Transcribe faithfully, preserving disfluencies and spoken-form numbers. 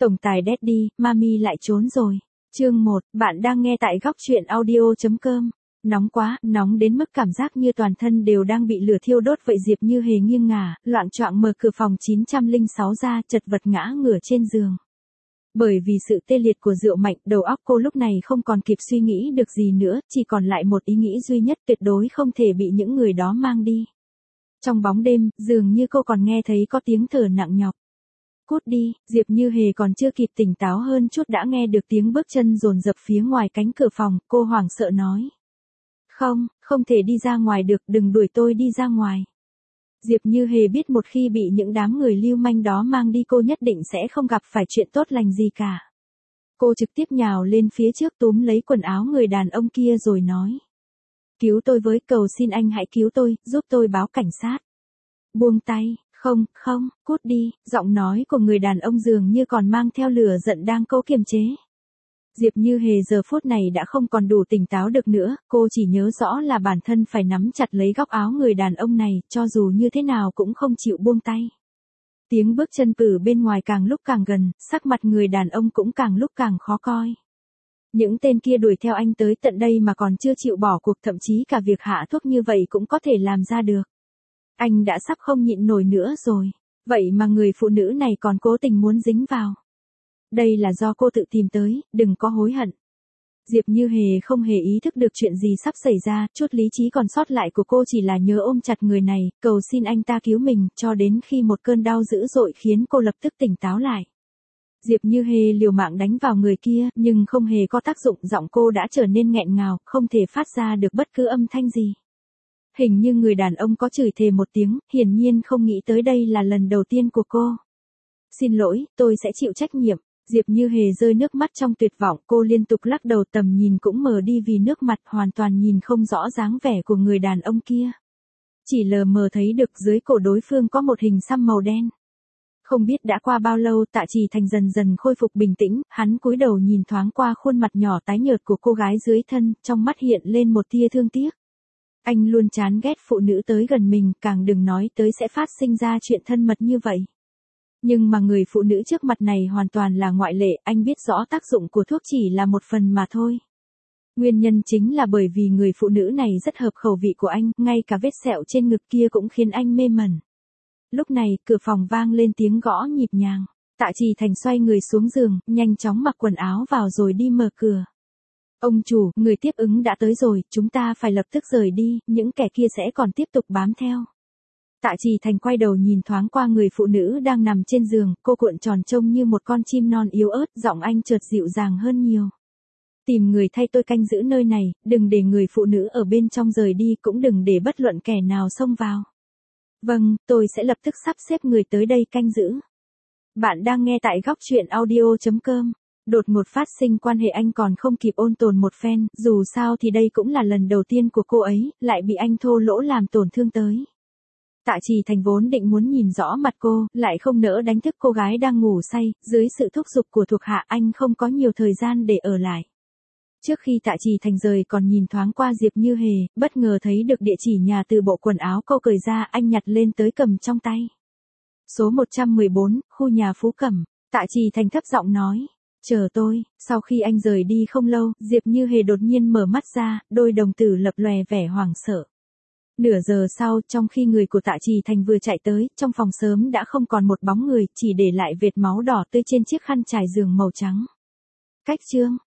Tổng tài Daddy, Mami lại trốn rồi. Chương một, bạn đang nghe tại góc truyện audio.com. Nóng quá, nóng đến mức cảm giác như toàn thân đều đang bị lửa thiêu đốt vậy. Diệp Như Hề nghiêng ngả, loạng choạng mở cửa phòng chín không sáu ra, chật vật ngã ngửa trên giường. Bởi vì sự tê liệt của rượu mạnh, đầu óc cô lúc này không còn kịp suy nghĩ được gì nữa, chỉ còn lại một ý nghĩ duy nhất, tuyệt đối không thể bị những người đó mang đi. Trong bóng đêm, dường như cô còn nghe thấy có tiếng thở nặng nhọc. Cút đi, Diệp Như Hề còn chưa kịp tỉnh táo hơn chút đã nghe được tiếng bước chân dồn dập phía ngoài cánh cửa phòng, cô hoảng sợ nói. Không, không thể đi ra ngoài được, đừng đuổi tôi đi ra ngoài. Diệp Như Hề biết một khi bị những đám người lưu manh đó mang đi cô nhất định sẽ không gặp phải chuyện tốt lành gì cả. Cô trực tiếp nhào lên phía trước túm lấy quần áo người đàn ông kia rồi nói. Cứu tôi với, cầu xin anh hãy cứu tôi, giúp tôi báo cảnh sát. Buông tay, không, không, cút đi, giọng nói của người đàn ông dường như còn mang theo lửa giận đang cố kiềm chế. Diệp Như Hề giờ phút này đã không còn đủ tỉnh táo được nữa, cô chỉ nhớ rõ là bản thân phải nắm chặt lấy góc áo người đàn ông này, cho dù như thế nào cũng không chịu buông tay. Tiếng bước chân từ bên ngoài càng lúc càng gần, sắc mặt người đàn ông cũng càng lúc càng khó coi. Những tên kia đuổi theo anh tới tận đây mà còn chưa chịu bỏ cuộc, thậm chí cả việc hạ thuốc như vậy cũng có thể làm ra được. Anh đã sắp không nhịn nổi nữa rồi, vậy mà người phụ nữ này còn cố tình muốn dính vào. Đây là do cô tự tìm tới, đừng có hối hận. Diệp Như Hề không hề ý thức được chuyện gì sắp xảy ra, chút lý trí còn sót lại của cô chỉ là nhớ ôm chặt người này, cầu xin anh ta cứu mình, cho đến khi một cơn đau dữ dội khiến cô lập tức tỉnh táo lại. Diệp Như Hề liều mạng đánh vào người kia, nhưng không hề có tác dụng, giọng cô đã trở nên nghẹn ngào, không thể phát ra được bất cứ âm thanh gì. Hình như người đàn ông có chửi thề một tiếng, hiển nhiên không nghĩ tới đây là lần đầu tiên của cô. Xin lỗi, tôi sẽ chịu trách nhiệm. Diệp Như Hề rơi nước mắt trong tuyệt vọng, cô liên tục lắc đầu, tầm nhìn cũng mờ đi vì nước mặt, hoàn toàn nhìn không rõ dáng vẻ của người đàn ông kia. Chỉ lờ mờ thấy được dưới cổ đối phương có một hình xăm màu đen. Không biết đã qua bao lâu, Tạ Trì Thành dần dần khôi phục bình tĩnh, hắn cúi đầu nhìn thoáng qua khuôn mặt nhỏ tái nhợt của cô gái dưới thân, trong mắt hiện lên một tia thương tiếc. Anh luôn chán ghét phụ nữ tới gần mình, càng đừng nói tới sẽ phát sinh ra chuyện thân mật như vậy. Nhưng mà người phụ nữ trước mặt này hoàn toàn là ngoại lệ, anh biết rõ tác dụng của thuốc chỉ là một phần mà thôi. Nguyên nhân chính là bởi vì người phụ nữ này rất hợp khẩu vị của anh, ngay cả vết sẹo trên ngực kia cũng khiến anh mê mẩn. Lúc này, cửa phòng vang lên tiếng gõ nhịp nhàng. Tạ Trì Thành xoay người xuống giường, nhanh chóng mặc quần áo vào rồi đi mở cửa. Ông chủ, người tiếp ứng đã tới rồi, chúng ta phải lập tức rời đi, những kẻ kia sẽ còn tiếp tục bám theo. Tạ Trì Thành quay đầu nhìn thoáng qua người phụ nữ đang nằm trên giường, cô cuộn tròn trông như một con chim non yếu ớt, giọng anh chợt dịu dàng hơn nhiều. Tìm người thay tôi canh giữ nơi này, đừng để người phụ nữ ở bên trong rời đi, cũng đừng để bất luận kẻ nào xông vào. Vâng, tôi sẽ lập tức sắp xếp người tới đây canh giữ. Bạn đang nghe tại góc truyện audio.com. Đột ngột phát sinh quan hệ anh còn không kịp ôn tồn một phen, dù sao thì đây cũng là lần đầu tiên của cô ấy, lại bị anh thô lỗ làm tổn thương tới. Tạ Trì Thành vốn định muốn nhìn rõ mặt cô, lại không nỡ đánh thức cô gái đang ngủ say, dưới sự thúc giục của thuộc hạ anh không có nhiều thời gian để ở lại. Trước khi Tạ Trì Thành rời còn nhìn thoáng qua Diệp Như Hề, bất ngờ thấy được địa chỉ nhà từ bộ quần áo cô cởi ra, anh nhặt lên tới cầm trong tay. Số một trăm mười bốn, khu nhà Phú Cẩm, Tạ Trì Thành thấp giọng nói. Chờ tôi, sau khi anh rời đi không lâu, Diệp Như Hề đột nhiên mở mắt ra, đôi đồng tử lập lòe vẻ hoảng sợ. Nửa giờ sau, trong khi người của Tạ Trì Thành vừa chạy tới, trong phòng sớm đã không còn một bóng người, chỉ để lại vệt máu đỏ tươi trên chiếc khăn trải giường màu trắng. Cách chương